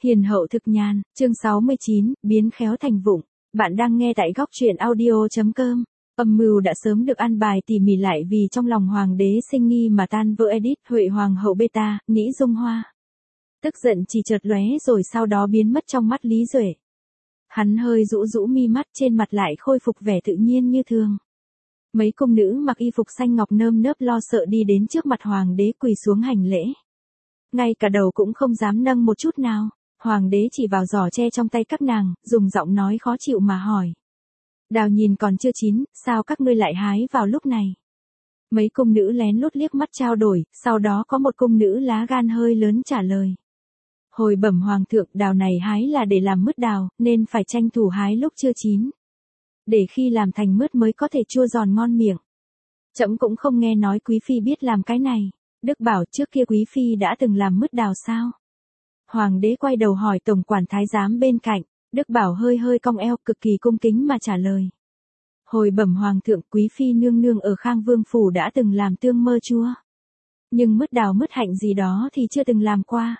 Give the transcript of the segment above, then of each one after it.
Hiền hậu thực nhàn, chương 69, biến khéo thành vụng. Bạn đang nghe tại góc truyện audio.com. Âm mưu đã sớm được an bài tỉ mỉ lại vì trong lòng hoàng đế sinh nghi mà tan vỡ edit Huệ hoàng hậu beta, nghĩ Dung Hoa. Tức giận chỉ chợt lóe rồi sau đó biến mất trong mắt Lý Duệ. Hắn hơi rũ rũ mi mắt, trên mặt lại khôi phục vẻ tự nhiên như thường. Mấy cung nữ mặc y phục xanh ngọc nơm nớp lo sợ đi đến trước mặt hoàng đế quỳ xuống hành lễ. Ngay cả đầu cũng không dám nâng một chút nào. Hoàng đế chỉ vào giỏ tre trong tay các nàng, dùng giọng nói khó chịu mà hỏi. Đào nhìn còn chưa chín, sao các ngươi lại hái vào lúc này? Mấy cung nữ lén lút liếc mắt trao đổi, sau đó có một cung nữ lá gan hơi lớn trả lời. Hồi bẩm hoàng thượng, đào này hái là để làm mứt đào, nên phải tranh thủ hái lúc chưa chín. Để khi làm thành mứt mới có thể chua giòn ngon miệng. Trẫm cũng không nghe nói quý phi biết làm cái này. Đức bảo trước kia quý phi đã từng làm mứt đào sao? Hoàng đế quay đầu hỏi tổng quản thái giám bên cạnh, Đức bảo hơi hơi cong eo cực kỳ cung kính mà trả lời. Hồi bẩm hoàng thượng, quý phi nương nương ở Khang Vương phủ đã từng làm tương mơ chua. Nhưng mứt đào mứt hạnh gì đó thì chưa từng làm qua.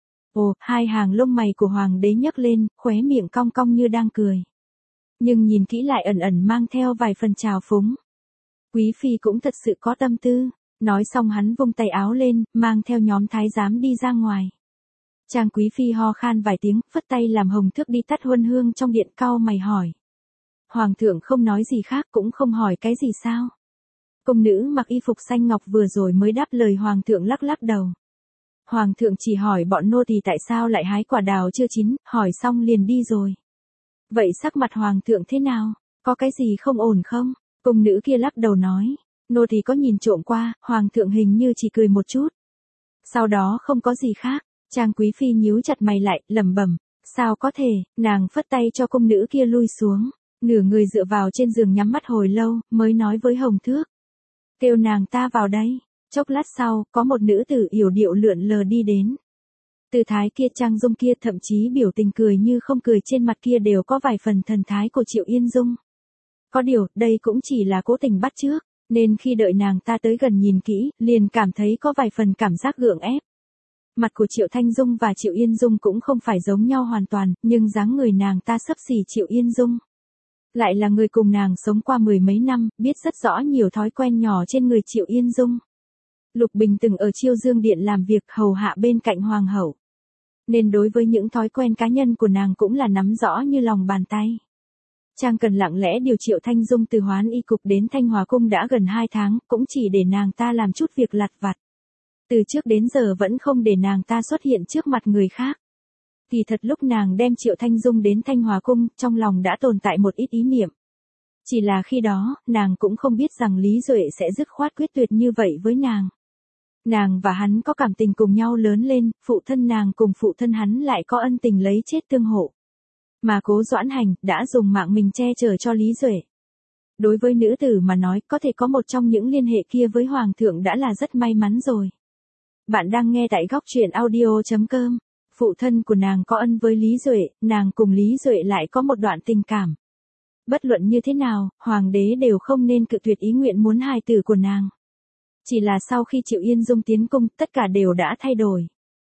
Ồ, hai hàng lông mày của hoàng đế nhấc lên, khóe miệng cong cong như đang cười. Nhưng nhìn kỹ lại ẩn ẩn mang theo vài phần trào phúng. Quý phi cũng thật sự có tâm tư. Nói xong hắn vung tay áo lên, mang theo nhóm thái giám đi ra ngoài. Trang quý phi ho khan vài tiếng, phất tay làm hồng thước đi tắt huân hương trong điện, cau mày hỏi. Hoàng thượng không nói gì khác cũng không hỏi cái gì sao? Cung nữ mặc y phục xanh ngọc vừa rồi mới đáp lời hoàng thượng lắc lắc đầu. Hoàng thượng chỉ hỏi bọn nô tỳ tại sao lại hái quả đào chưa chín, hỏi xong liền đi rồi. Vậy sắc mặt hoàng thượng thế nào? Có cái gì không ổn không? Cung nữ kia lắc đầu nói. Nô tỳ có nhìn trộm qua, hoàng thượng hình như chỉ cười một chút. Sau đó không có gì khác. Trang quý phi nhíu chặt mày lại, lẩm bẩm, sao có thể? Nàng phất tay cho cung nữ kia lui xuống, nửa người dựa vào trên giường nhắm mắt hồi lâu, mới nói với hồng thước. Kêu nàng ta vào đây. Chốc lát sau, có một nữ tử yểu điệu lượn lờ đi đến. Tư thái kia, trang dung kia, thậm chí biểu tình cười như không cười trên mặt kia đều có vài phần thần thái của Triệu Yên Dung. Có điều, đây cũng chỉ là cố tình bắt chước, nên khi đợi nàng ta tới gần nhìn kỹ, liền cảm thấy có vài phần cảm giác gượng ép. Mặt của Triệu Thanh Dung và Triệu Yên Dung cũng không phải giống nhau hoàn toàn, nhưng dáng người nàng ta xấp xỉ Triệu Yên Dung. Lại là người cùng nàng sống qua mười mấy năm, biết rất rõ nhiều thói quen nhỏ trên người Triệu Yên Dung. Lục Bình từng ở Chiêu Dương Điện làm việc hầu hạ bên cạnh hoàng hậu. Nên đối với những thói quen cá nhân của nàng cũng là nắm rõ như lòng bàn tay. Trang cần lặng lẽ điều Triệu Thanh Dung từ Hoán Y Cục đến Thanh Hòa Cung đã gần 2 tháng, cũng chỉ để nàng ta làm chút việc lặt vặt. Từ trước đến giờ vẫn không để nàng ta xuất hiện trước mặt người khác. Kỳ thật lúc nàng đem Triệu Thanh Dung đến Thanh Hòa Cung, trong lòng đã tồn tại một ít ý niệm. Chỉ là khi đó, nàng cũng không biết rằng Lý Duệ sẽ dứt khoát quyết tuyệt như vậy với nàng. Nàng và hắn có cảm tình cùng nhau lớn lên, phụ thân nàng cùng phụ thân hắn lại có ân tình lấy chết tương hộ. Mà Cố Doãn Hành đã dùng mạng mình che chở cho Lý Duệ. Đối với nữ tử mà nói, có thể có một trong những liên hệ kia với hoàng thượng đã là rất may mắn rồi. Bạn đang nghe tại góc truyện audio.com. Phụ thân của nàng có ân với Lý Duệ, nàng cùng Lý Duệ lại có một đoạn tình cảm. Bất luận như thế nào, hoàng đế đều không nên cự tuyệt ý nguyện muốn hài tử của nàng. Chỉ là sau khi Triệu Yên Dung tiến cung, tất cả đều đã thay đổi.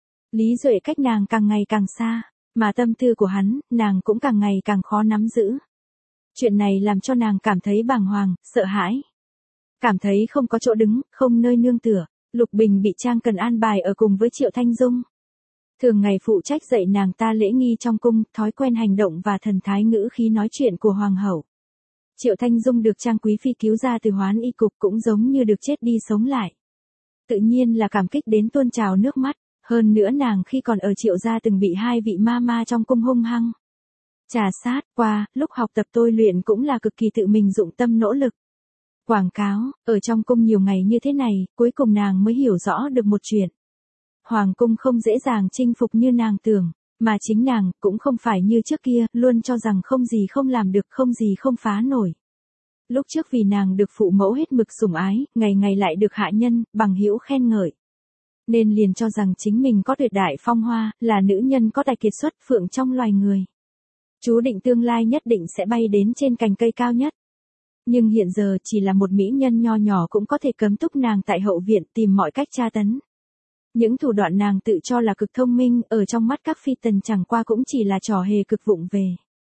Lý Duệ cách nàng càng ngày càng xa, mà tâm tư của hắn, nàng cũng càng ngày càng khó nắm giữ. Chuyện này làm cho nàng cảm thấy bàng hoàng, sợ hãi. Cảm thấy không có chỗ đứng, không nơi nương tựa. Lục Bình bị Trang Cần an bài ở cùng với Triệu Thanh Dung. Thường ngày phụ trách dạy nàng ta lễ nghi trong cung, thói quen hành động và thần thái ngữ khí nói chuyện của hoàng hậu. Triệu Thanh Dung được Trang quý phi cứu ra từ Hoán Y Cục cũng giống như được chết đi sống lại. Tự nhiên là cảm kích đến tuôn trào nước mắt, hơn nữa nàng khi còn ở Triệu gia từng bị 2 vị ma ma trong cung hung hăng trà sát qua, lúc học tập tôi luyện cũng là cực kỳ tự mình dụng tâm nỗ lực. Quảng cáo, ở trong cung nhiều ngày như thế này, cuối cùng nàng mới hiểu rõ được một chuyện. Hoàng cung không dễ dàng chinh phục như nàng tưởng, mà chính nàng cũng không phải như trước kia, luôn cho rằng không gì không làm được, không gì không phá nổi. Lúc trước vì nàng được phụ mẫu hết mực sủng ái, ngày ngày lại được hạ nhân, bằng hữu khen ngợi. Nên liền cho rằng chính mình có tuyệt đại phong hoa, là nữ nhân có tài kiệt xuất phượng trong loài người. Chú định tương lai nhất định sẽ bay đến trên cành cây cao nhất. Nhưng hiện giờ chỉ là một mỹ nhân nho nhỏ cũng có thể cấm túc nàng tại hậu viện tìm mọi cách tra tấn. Những thủ đoạn nàng tự cho là cực thông minh, ở trong mắt các phi tần chẳng qua cũng chỉ là trò hề cực vụng về.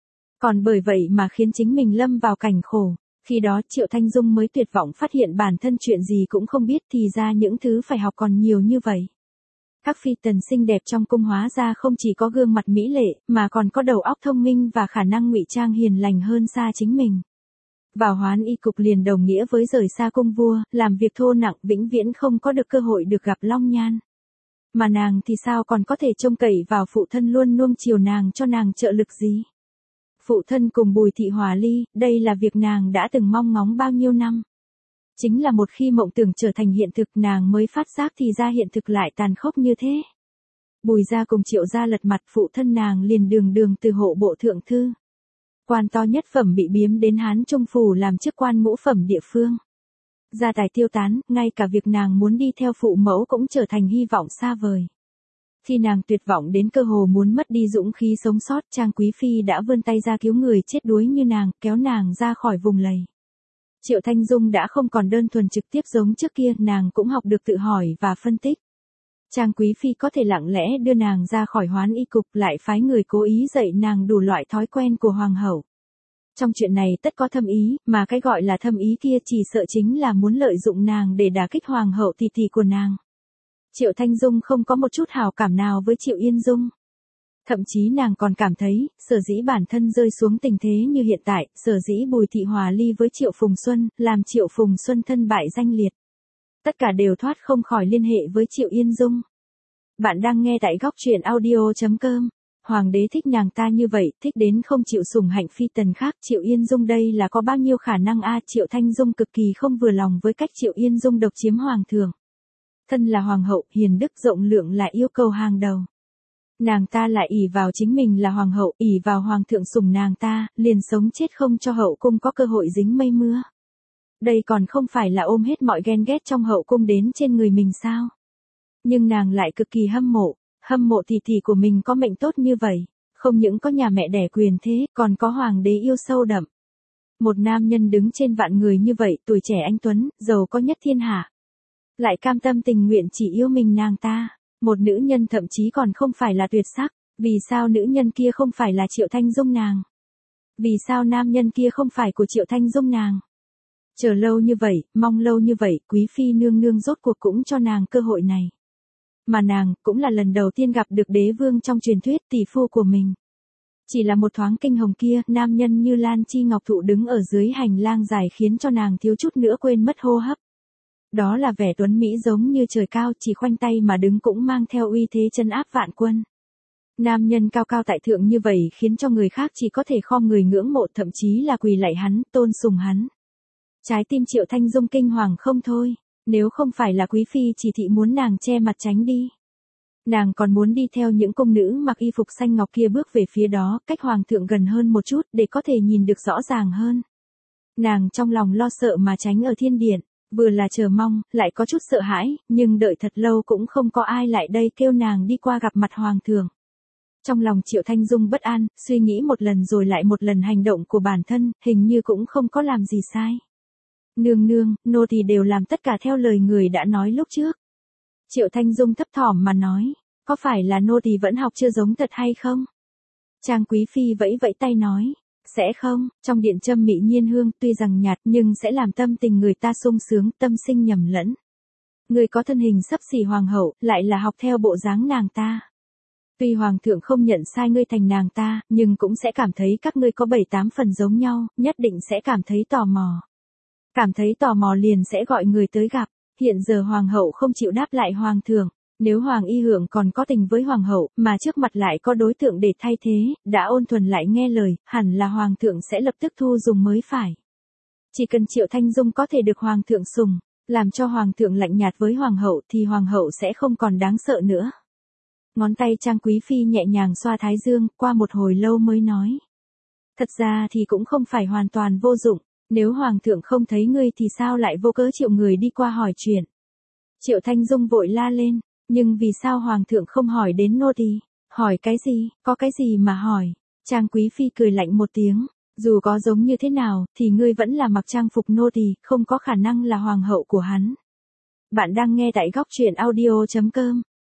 Còn bởi vậy mà khiến chính mình lâm vào cảnh khổ. Khi đó Triệu Thanh Dung mới tuyệt vọng phát hiện bản thân chuyện gì cũng không biết thì ra những thứ phải học còn nhiều như vậy. Các phi tần xinh đẹp trong cung hóa ra không chỉ có gương mặt mỹ lệ, mà còn có đầu óc thông minh và khả năng ngụy trang hiền lành hơn xa chính mình. Vào Hoán Y cục liền đồng nghĩa với rời xa cung vua, làm việc thô nặng vĩnh viễn không có được cơ hội được gặp Long Nhan. Mà nàng thì sao còn có thể trông cậy vào phụ thân luôn nuông chiều nàng cho nàng trợ lực gì? Phụ thân cùng Bùi Thị hòa ly, đây là việc nàng đã từng mong ngóng bao nhiêu năm. Chính là một khi mộng tưởng trở thành hiện thực nàng mới phát giác thì ra hiện thực lại tàn khốc như thế. Bùi gia cùng Triệu gia lật mặt, phụ thân nàng liền đường đường từ hộ bộ thượng thư. Quan to nhất phẩm bị biếm đến Hán Trung Phủ làm chức quan ngũ phẩm địa phương. Gia tài tiêu tán, ngay cả việc nàng muốn đi theo phụ mẫu cũng trở thành hy vọng xa vời. Khi nàng tuyệt vọng đến cơ hồ muốn mất đi dũng khí sống sót, Trang Quý Phi đã vươn tay ra cứu người chết đuối như nàng, kéo nàng ra khỏi vùng lầy. Triệu Thanh Dung đã không còn đơn thuần trực tiếp giống trước kia, nàng cũng học được tự hỏi và phân tích. Trang Quý Phi có thể lặng lẽ đưa nàng ra khỏi Hoán Y cục, lại phái người cố ý dạy nàng đủ loại thói quen của hoàng hậu. Trong chuyện này tất có thâm ý, mà cái gọi là thâm ý kia chỉ sợ chính là muốn lợi dụng nàng để đả kích hoàng hậu tỷ tỷ của nàng. Triệu Thanh Dung không có một chút hảo cảm nào với Triệu Yên Dung. Thậm chí nàng còn cảm thấy, sở dĩ bản thân rơi xuống tình thế như hiện tại, sở dĩ Bùi Thị hòa ly với Triệu Phùng Xuân, làm Triệu Phùng Xuân thân bại danh liệt. Tất cả đều thoát không khỏi liên hệ với Triệu Yên Dung. Bạn đang nghe tại góc truyện audio.com. Hoàng đế thích nàng ta như vậy, thích đến không chịu sủng hạnh phi tần khác. Triệu Yên Dung đây là có bao nhiêu khả năng a? Triệu Thanh Dung cực kỳ không vừa lòng với cách Triệu Yên Dung độc chiếm hoàng thượng. Thân là hoàng hậu, hiền đức rộng lượng là yêu cầu hàng đầu. Nàng ta lại ỷ vào chính mình là hoàng hậu, ỷ vào hoàng thượng sủng nàng ta, liền sống chết không cho hậu cung có cơ hội dính mây mưa. Đây còn không phải là ôm hết mọi ghen ghét trong hậu cung đến trên người mình sao? Nhưng nàng lại cực kỳ hâm mộ tỷ tỷ của mình có mệnh tốt như vậy, không những có nhà mẹ đẻ quyền thế, còn có hoàng đế yêu sâu đậm. Một nam nhân đứng trên vạn người như vậy, tuổi trẻ anh tuấn, giàu có nhất thiên hạ. Lại cam tâm tình nguyện chỉ yêu mình nàng ta, một nữ nhân thậm chí còn không phải là tuyệt sắc, vì sao nữ nhân kia không phải là Triệu Thanh Dung nàng? Vì sao nam nhân kia không phải của Triệu Thanh Dung nàng? Chờ lâu như vậy, mong lâu như vậy, Quý Phi nương nương rốt cuộc cũng cho nàng cơ hội này. Mà nàng, cũng là lần đầu tiên gặp được đế vương trong truyền thuyết tỷ phu của mình. Chỉ là một thoáng kinh hồng kia, nam nhân như Lan Chi Ngọc Thụ đứng ở dưới hành lang dài khiến cho nàng thiếu chút nữa quên mất hô hấp. Đó là vẻ tuấn Mỹ giống như trời cao, chỉ khoanh tay mà đứng cũng mang theo uy thế trấn áp vạn quân. Nam nhân cao cao tại thượng như vậy khiến cho người khác chỉ có thể khom người ngưỡng mộ, thậm chí là quỳ lạy hắn, tôn sùng hắn. Trái tim Triệu Thanh Dung kinh hoàng không thôi, nếu không phải là Quý Phi chỉ thị muốn nàng che mặt tránh đi. Nàng còn muốn đi theo những cung nữ mặc y phục xanh ngọc kia bước về phía đó, cách hoàng thượng gần hơn một chút để có thể nhìn được rõ ràng hơn. Nàng trong lòng lo sợ mà tránh ở thiên điện, vừa là chờ mong, lại có chút sợ hãi, nhưng đợi thật lâu cũng không có ai lại đây kêu nàng đi qua gặp mặt hoàng thượng. Trong lòng Triệu Thanh Dung bất an, suy nghĩ một lần rồi lại một lần hành động của bản thân, hình như cũng không có làm gì sai. Nương nương, nô tỳ đều làm tất cả theo lời người đã nói lúc trước. Triệu Thanh Dung thấp thỏm mà nói, có phải là nô tỳ vẫn học chưa giống thật hay không? Trang Quý Phi vẫy vẫy tay nói, sẽ không, trong điện châm mỹ nhiên hương tuy rằng nhạt nhưng sẽ làm tâm tình người ta sung sướng, tâm sinh nhầm lẫn. Người có thân hình xấp xỉ hoàng hậu, lại là học theo bộ dáng nàng ta. Tuy hoàng thượng không nhận sai ngươi thành nàng ta, nhưng cũng sẽ cảm thấy các ngươi có 7-8 phần giống nhau, nhất định sẽ cảm thấy tò mò. Cảm thấy tò mò liền sẽ gọi người tới gặp. Hiện giờ hoàng hậu không chịu đáp lại hoàng thượng, nếu hoàng y hưởng còn có tình với hoàng hậu, mà trước mặt lại có đối tượng để thay thế, đã ôn thuần lại nghe lời, hẳn là hoàng thượng sẽ lập tức thu dùng mới phải. Chỉ cần Triệu Thanh Dung có thể được hoàng thượng sủng, làm cho hoàng thượng lạnh nhạt với hoàng hậu thì hoàng hậu sẽ không còn đáng sợ nữa. Ngón tay Trang Quý Phi nhẹ nhàng xoa thái dương, qua một hồi lâu mới nói. Thật ra thì cũng không phải hoàn toàn vô dụng. Nếu hoàng thượng không thấy ngươi thì sao lại vô cớ triệu người đi qua hỏi chuyện? Triệu Thanh Dung vội la lên, nhưng vì sao hoàng thượng không hỏi đến nô tỳ? Hỏi cái gì, có cái gì mà hỏi? Trang Quý Phi cười lạnh một tiếng, dù có giống như thế nào, thì ngươi vẫn là mặc trang phục nô tỳ, không có khả năng là hoàng hậu của hắn. Bạn đang nghe tại góc truyện audio.com.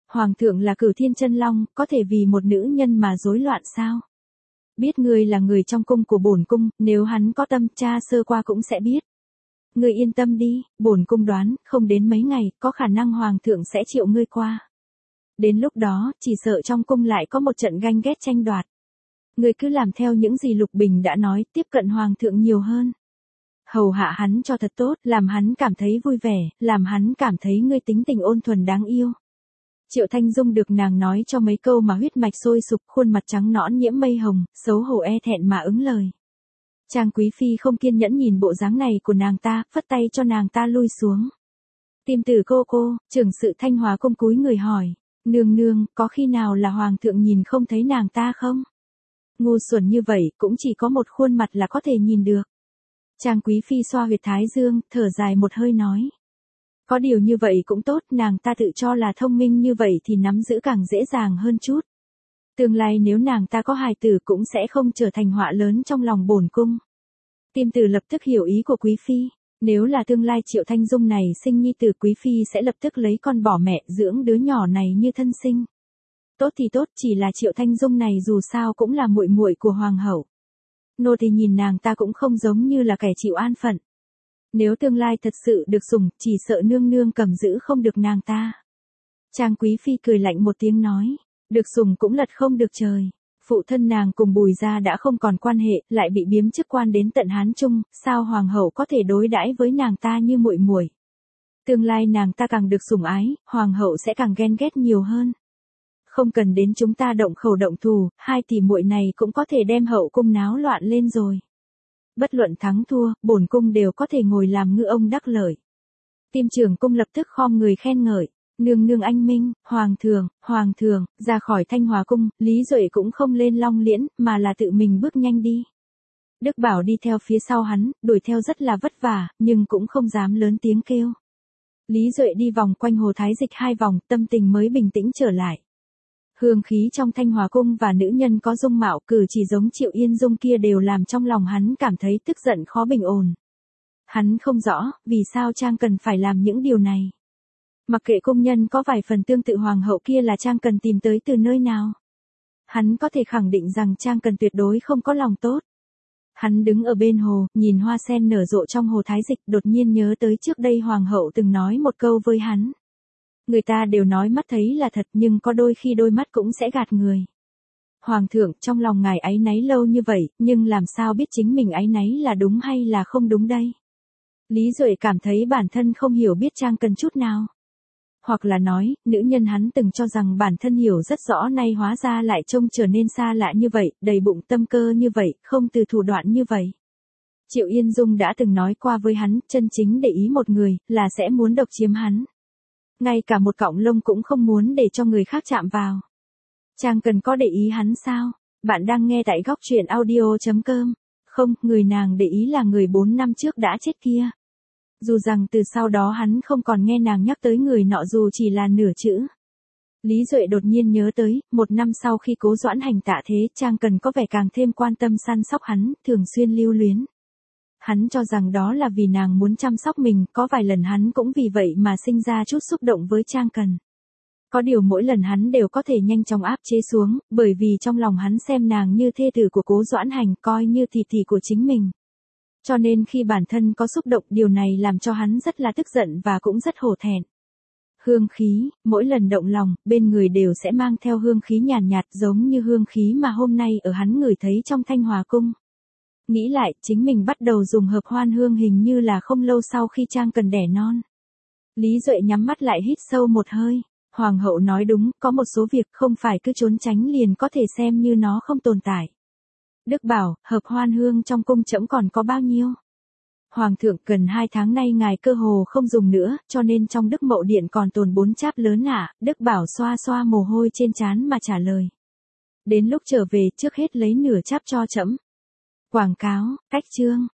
Hoàng thượng là Cửu Thiên Chân Long, có thể vì một nữ nhân mà rối loạn sao? Biết ngươi là người trong cung của bổn cung, nếu hắn có tâm tra sơ qua cũng sẽ biết. Ngươi yên tâm đi, bổn cung đoán, không đến mấy ngày, có khả năng hoàng thượng sẽ triệu ngươi qua. Đến lúc đó, chỉ sợ trong cung lại có một trận ganh ghét tranh đoạt. Ngươi cứ làm theo những gì Lục Bình đã nói, tiếp cận hoàng thượng nhiều hơn. Hầu hạ hắn cho thật tốt, làm hắn cảm thấy vui vẻ, làm hắn cảm thấy ngươi tính tình ôn thuần đáng yêu. Triệu Thanh Dung được nàng nói cho mấy câu mà huyết mạch sôi sục, khuôn mặt trắng nõn nhiễm mây hồng, xấu hổ e thẹn mà ứng lời. Trang Quý Phi không kiên nhẫn nhìn bộ dáng này của nàng ta, phất tay cho nàng ta lui xuống. Tìm Tử cô, trưởng sự Thanh Hòa cung cúi người hỏi, nương nương, có khi nào là hoàng thượng nhìn không thấy nàng ta không? Ngu xuẩn như vậy, cũng chỉ có một khuôn mặt là có thể nhìn được. Trang Quý Phi xoa huyệt thái dương, thở dài một hơi nói. Có điều như vậy cũng tốt, nàng ta tự cho là thông minh như vậy thì nắm giữ càng dễ dàng hơn chút. Tương lai nếu nàng ta có hài tử cũng sẽ không trở thành họa lớn trong lòng bổn cung. Tim Tử lập tức hiểu ý của Quý Phi, nếu là tương lai Triệu Thanh Dung này sinh nhi tử, Quý Phi sẽ lập tức lấy con bỏ mẹ dưỡng đứa nhỏ này như thân sinh. Tốt thì tốt, chỉ là Triệu Thanh Dung này dù sao cũng là muội muội của hoàng hậu. Nô thì nhìn nàng ta cũng không giống như là kẻ chịu an phận. Nếu tương lai thật sự được sủng, chỉ sợ nương nương cầm giữ không được nàng ta. Trang Quý Phi cười lạnh một tiếng nói, được sủng cũng lật không được trời. Phụ thân nàng cùng Bùi gia đã không còn quan hệ, lại bị biếm chức quan đến tận Hán Trung, sao hoàng hậu có thể đối đãi với nàng ta như muội muội? Tương lai nàng ta càng được sủng ái, hoàng hậu sẽ càng ghen ghét nhiều hơn. Không cần đến chúng ta động khẩu động thù, hai tỷ muội này cũng có thể đem hậu cung náo loạn lên rồi. Bất luận thắng thua, bổn cung đều có thể ngồi làm ngư ông đắc lợi. Tim Trưởng cung lập tức khom người khen ngợi, nương nương anh minh, hoàng thượng, ra khỏi Thanh Hòa cung, Lý Duệ cũng không lên Long Liễn, mà là tự mình bước nhanh đi. Đức Bảo đi theo phía sau hắn, đuổi theo rất là vất vả, nhưng cũng không dám lớn tiếng kêu. Lý Duệ đi vòng quanh Hồ Thái Dịch 2 vòng, tâm tình mới bình tĩnh trở lại. Hương khí trong Thanh Hòa cung và nữ nhân có dung mạo cử chỉ giống Triệu Yên Dung kia đều làm trong lòng hắn cảm thấy tức giận khó bình ổn. Hắn không rõ, vì sao Trang Cần phải làm những điều này. Mặc kệ công nhân có vài phần tương tự hoàng hậu kia là Trang Cần tìm tới từ nơi nào. Hắn có thể khẳng định rằng Trang Cần tuyệt đối không có lòng tốt. Hắn đứng ở bên hồ, nhìn hoa sen nở rộ trong Hồ Thái Dịch, đột nhiên nhớ tới trước đây hoàng hậu từng nói một câu với hắn. Người ta đều nói mắt thấy là thật, nhưng có đôi khi đôi mắt cũng sẽ gạt người. Hoàng thượng, trong lòng ngài áy náy lâu như vậy, nhưng làm sao biết chính mình áy náy là đúng hay là không đúng đây? Lý Duệ cảm thấy bản thân không hiểu biết Trang Cần chút nào. Hoặc là nói, nữ nhân hắn từng cho rằng bản thân hiểu rất rõ nay hóa ra lại trông trở nên xa lạ như vậy, đầy bụng tâm cơ như vậy, không từ thủ đoạn như vậy. Triệu Yên Dung đã từng nói qua với hắn, chân chính để ý một người, là sẽ muốn độc chiếm hắn. Ngay cả một cọng lông cũng không muốn để cho người khác chạm vào. Trang Cần có để ý hắn sao? Bạn đang nghe tại góc truyện audio.com. Không, người nàng để ý là người 4 năm trước đã chết kia. Dù rằng từ sau đó hắn không còn nghe nàng nhắc tới người nọ dù chỉ là nửa chữ. Lý Duệ đột nhiên nhớ tới, 1 năm sau khi Cố Doãn Hành tạ thế, Trang Cần có vẻ càng thêm quan tâm săn sóc hắn, thường xuyên lưu luyến. Hắn cho rằng đó là vì nàng muốn chăm sóc mình, có vài lần hắn cũng vì vậy mà sinh ra chút xúc động với Trang Cần. Có điều mỗi lần hắn đều có thể nhanh chóng áp chế xuống, bởi vì trong lòng hắn xem nàng như thê tử của Cố Doãn Hành, coi như tỷ tỷ của chính mình. Cho nên khi bản thân có xúc động, điều này làm cho hắn rất là tức giận và cũng rất hổ thẹn. Hương khí, mỗi lần động lòng, bên người đều sẽ mang theo hương khí nhàn nhạt giống như hương khí mà hôm nay ở hắn ngửi thấy trong Thanh Hòa cung. Nghĩ lại, chính mình bắt đầu dùng hợp hoan hương hình như là không lâu sau khi Trang Cần đẻ non. Lý Duệ nhắm mắt lại hít sâu một hơi. Hoàng hậu nói đúng, có một số việc không phải cứ trốn tránh liền có thể xem như nó không tồn tại. Đức bảo, hợp hoan hương trong cung trẫm còn có bao nhiêu? Hoàng thượng, gần 2 tháng nay ngài cơ hồ không dùng nữa, cho nên trong Đức Mậu Điện còn tồn 4 cháp lớn ạ. Đức bảo xoa xoa mồ hôi trên trán mà trả lời. Đến lúc trở về, trước hết lấy nửa cháp cho trẫm. Quảng cáo, cách chương.